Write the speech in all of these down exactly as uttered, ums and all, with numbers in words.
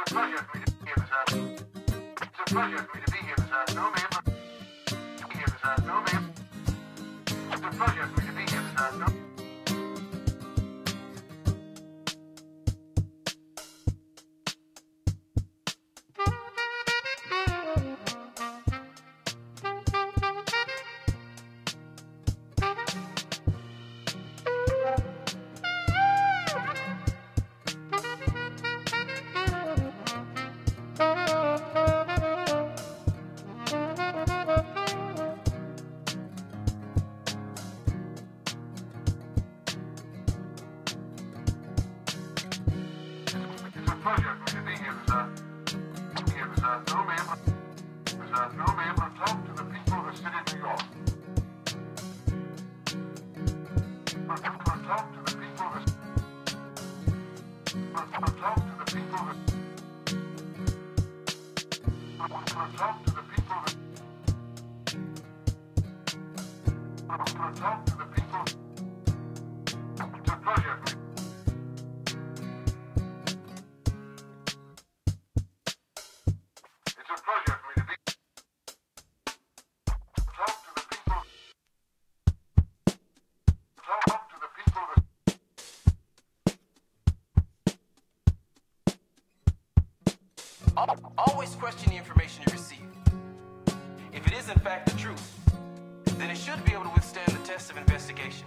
a pleasure for me to be here this afternoon. It's a pleasure for me to be here this afternoon, ma'am. Be here this afternoon, ma'am. It's a pleasure for me to be here this afternoon. Always question the information you receive. If it is in fact the truth, then it should be able to withstand the test of investigation.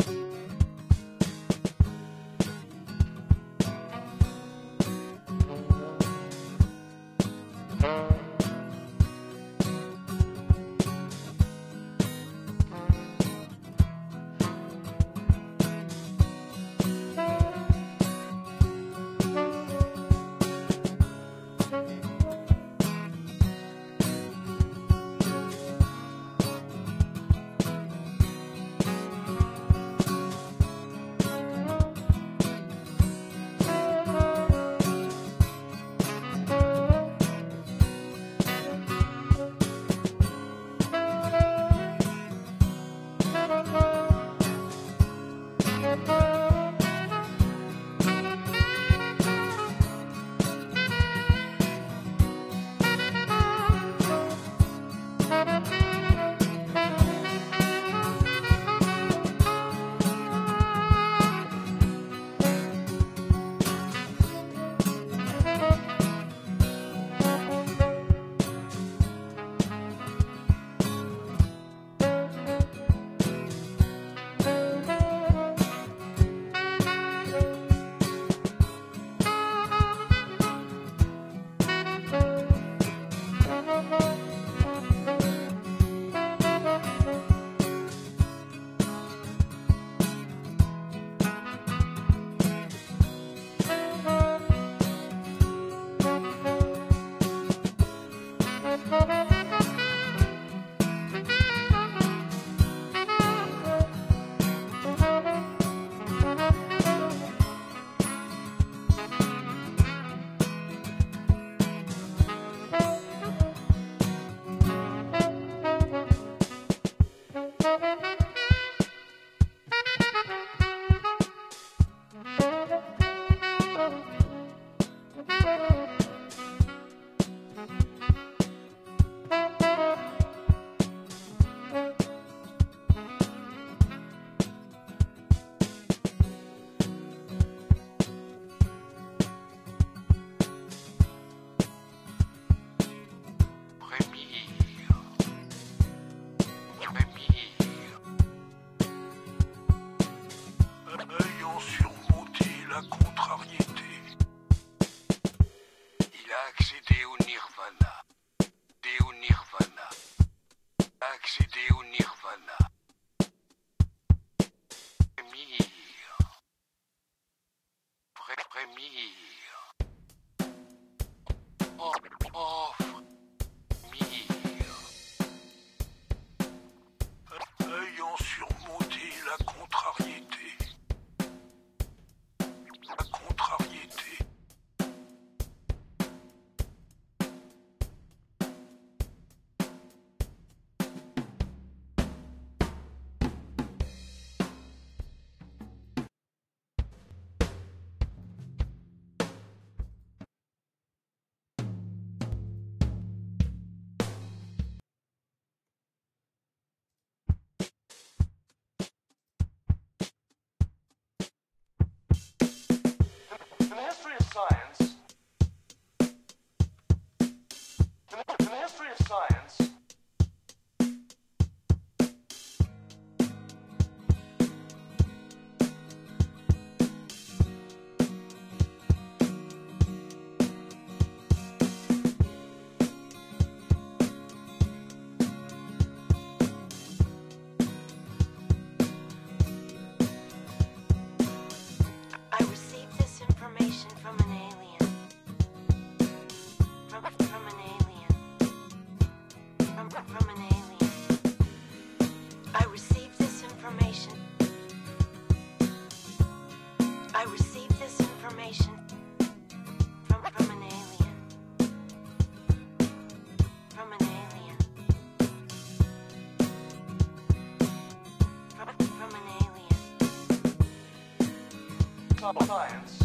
Science.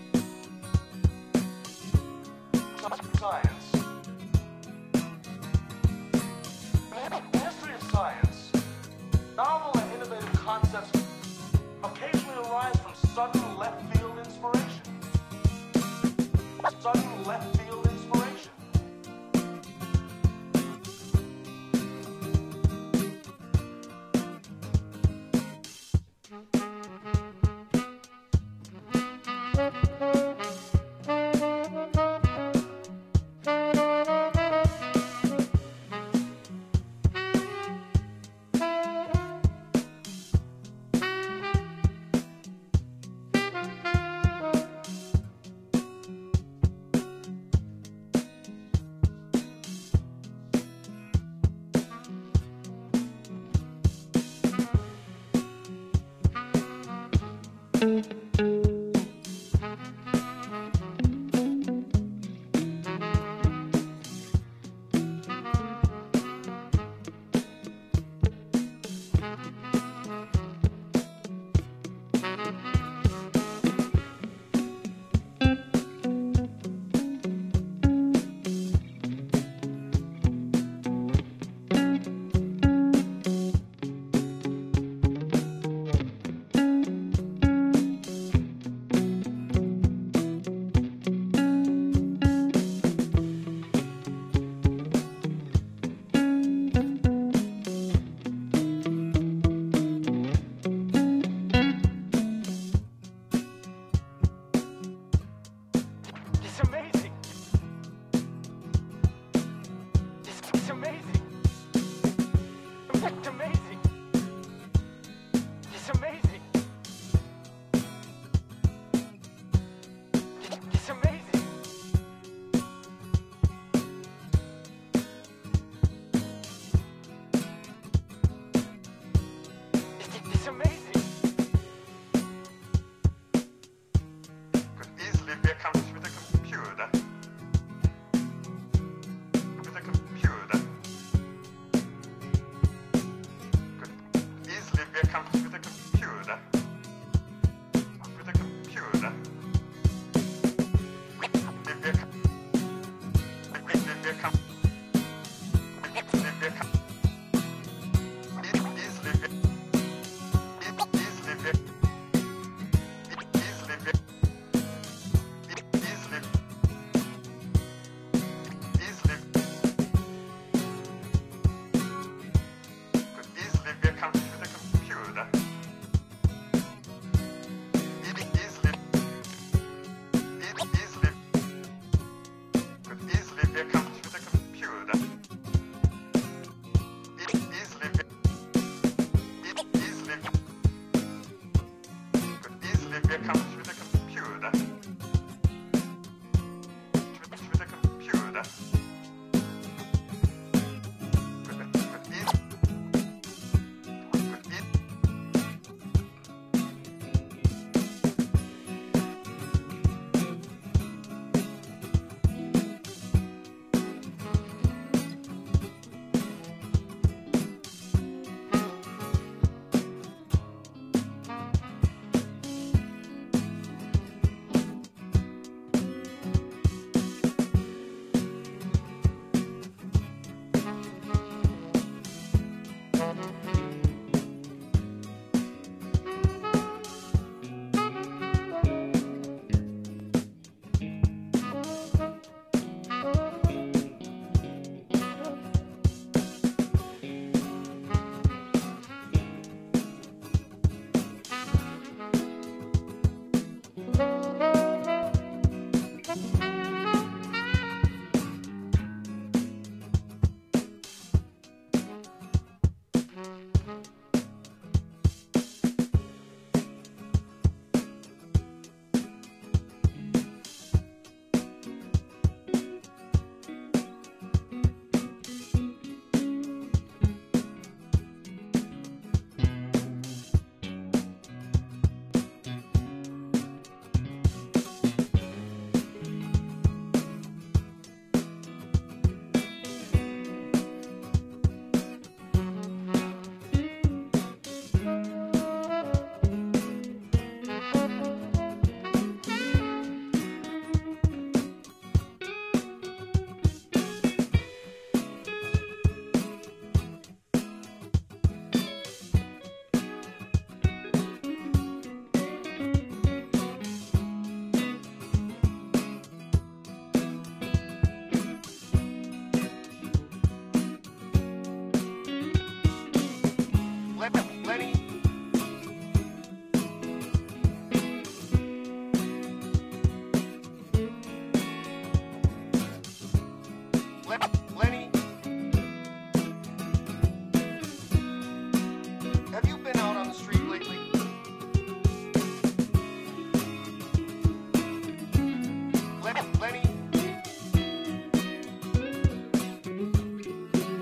Science. The history of science, novel and innovative concepts occasionally arise from sudden left field inspiration. Sudden left field inspiration.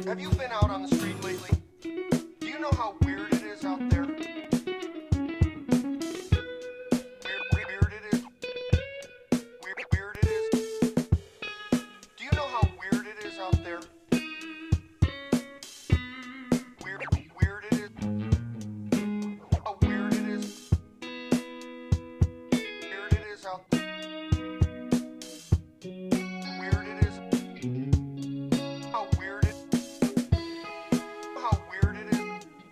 Have you been out on the street lately? Do you know how weird it is out there? Weird, weird it is. Weird, weird it is. Do you know how weird it is out there? Weird, weird it is. How weird it is. Weird it is out there. Weird it is. How weird it. How weird it is.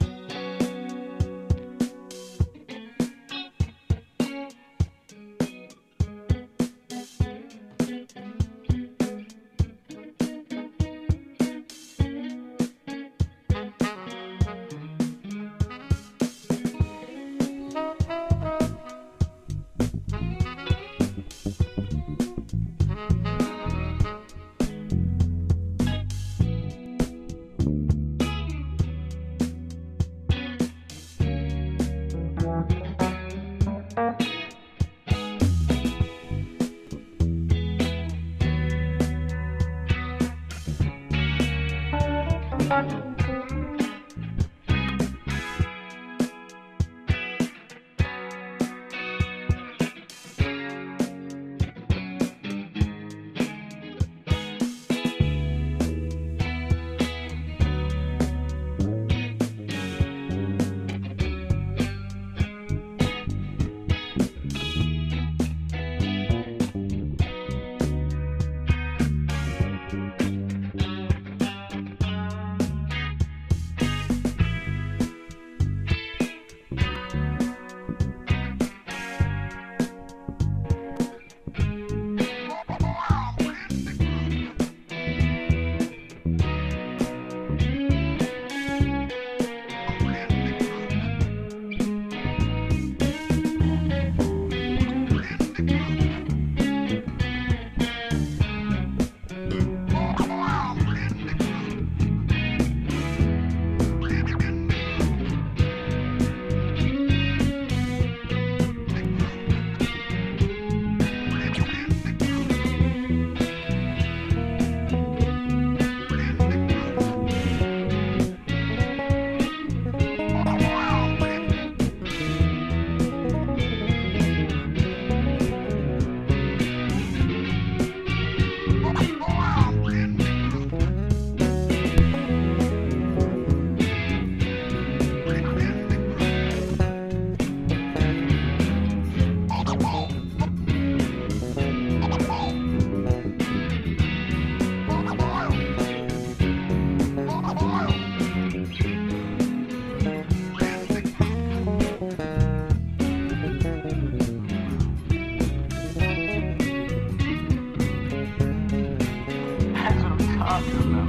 That's what I'm talking about.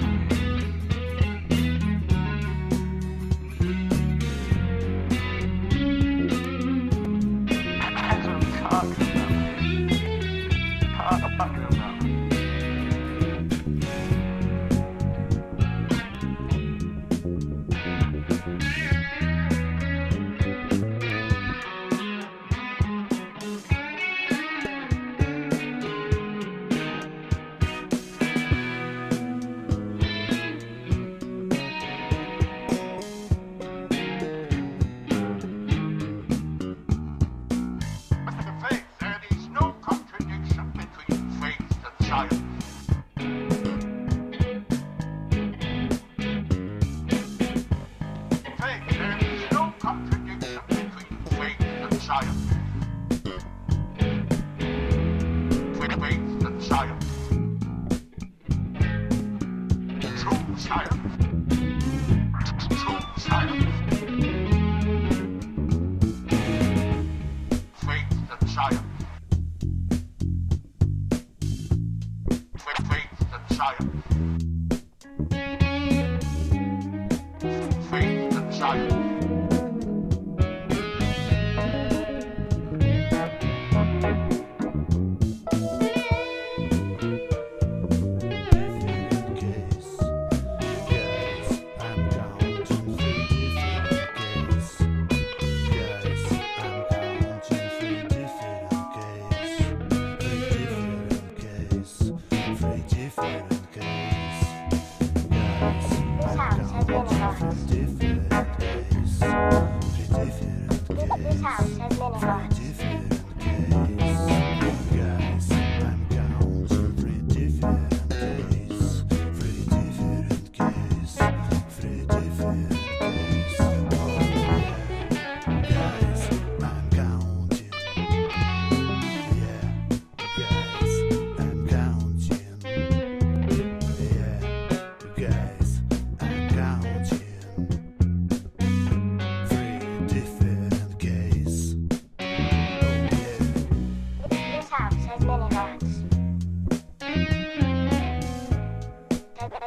That's what I'm talking about. Talking about. Faith, there is no contradiction between faith and science. Faith, there is no contradiction between faith and science. Faith and science. True science. True science. Faith and science. Faith, faith and science. Faith and science. different case. Guys,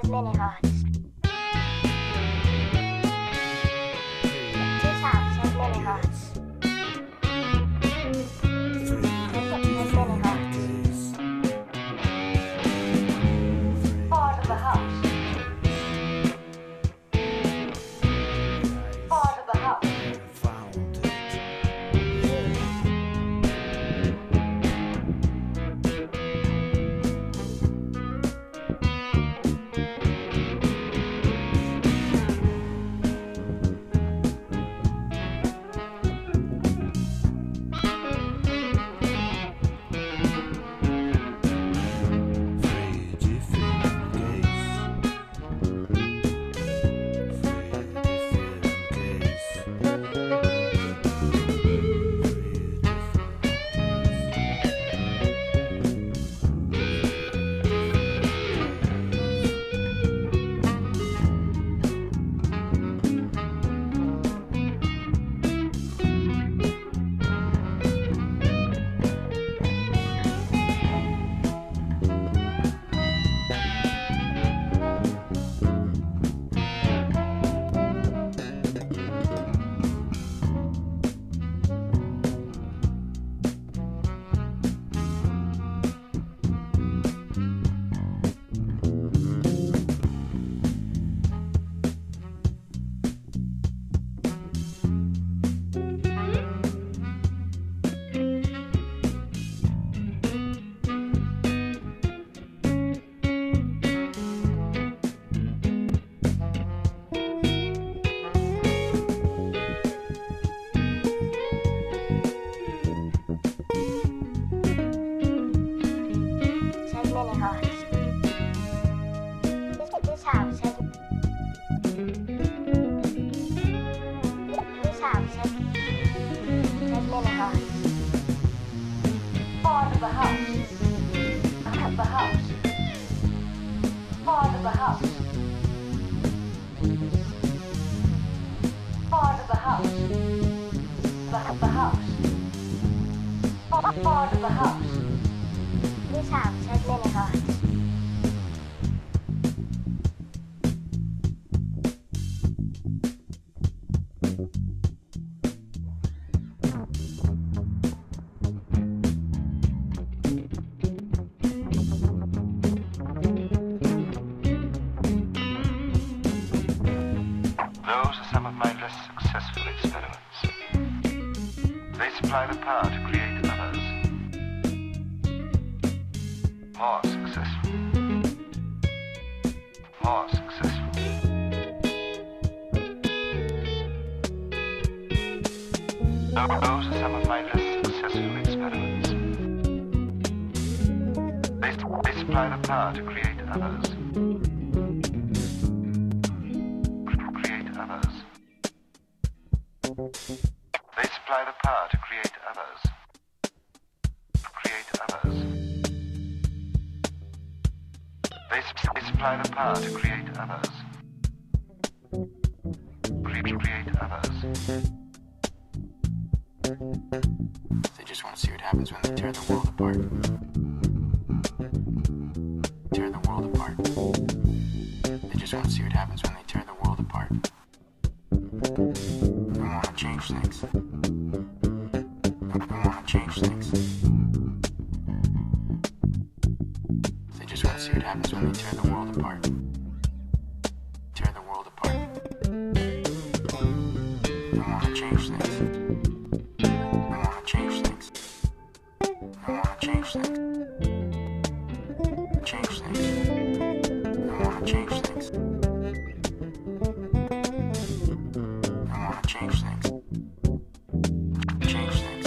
mini hearts. Two times as many hearts. As many hearts. Part of the house. Part of the house. Part of the house. Of the house. Part of the house. Part of the house. The, the house. Part of the house. This house has many hearts. Those are some of my less successful experiments. They supply the power to create others. More successful. More successful. Those are some of my less successful experiments. They, they supply the power to create others. They supply the power to create others. Create others. They, su- they supply the power to create others. Cre- create others. They just want to see what happens when they tear the world apart. Tear the world apart. They just want to see what happens when they tear the world apart. They want to change things. They want to change things. They just want to see what happens when they tear the world apart. Tear the world apart. They want to change things. They want to change things. They want to change things. Change things. They want to change things. I want to change things. Change things.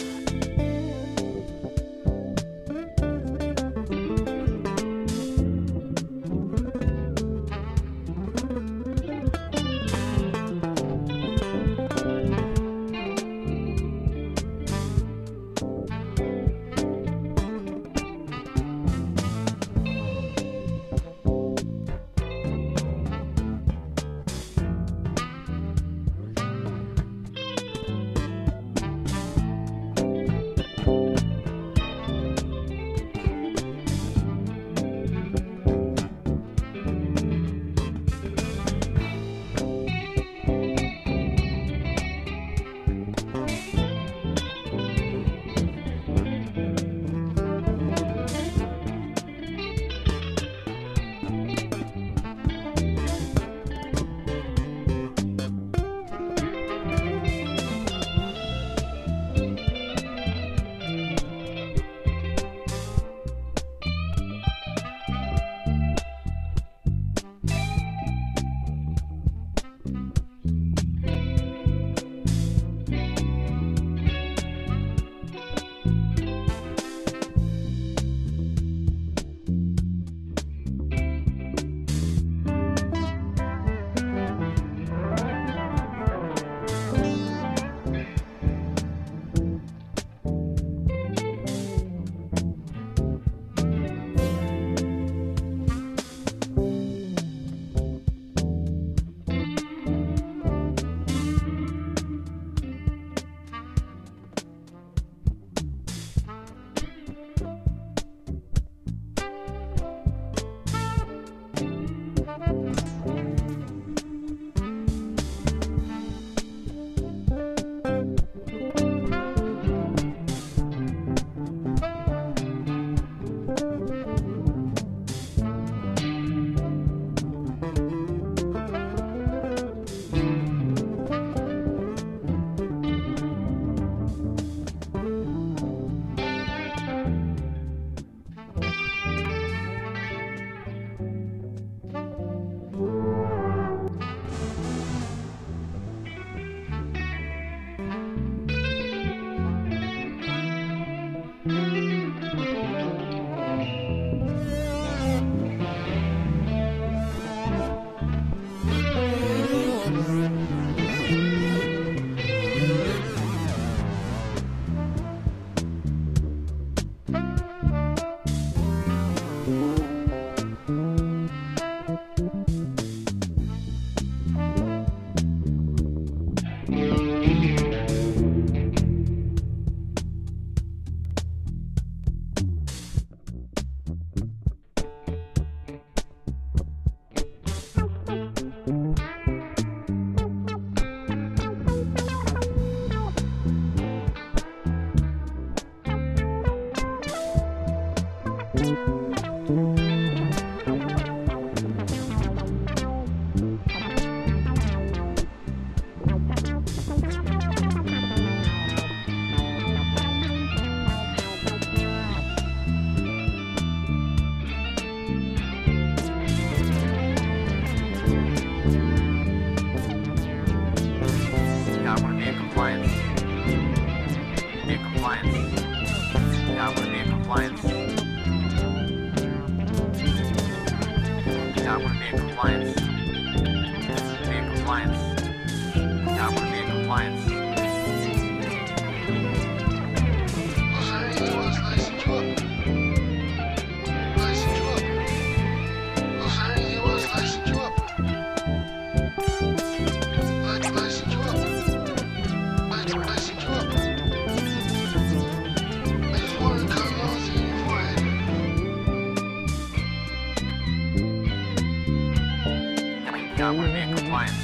in compliance. Be in compliance. The operator be in compliance. Los Angeles, license you up. License you up. Los Angeles, license you up. Li- License you up. Li- License you up. I just wanted to cut laws in your forehead. The operator be in compliance.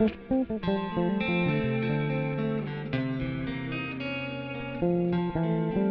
Thank you.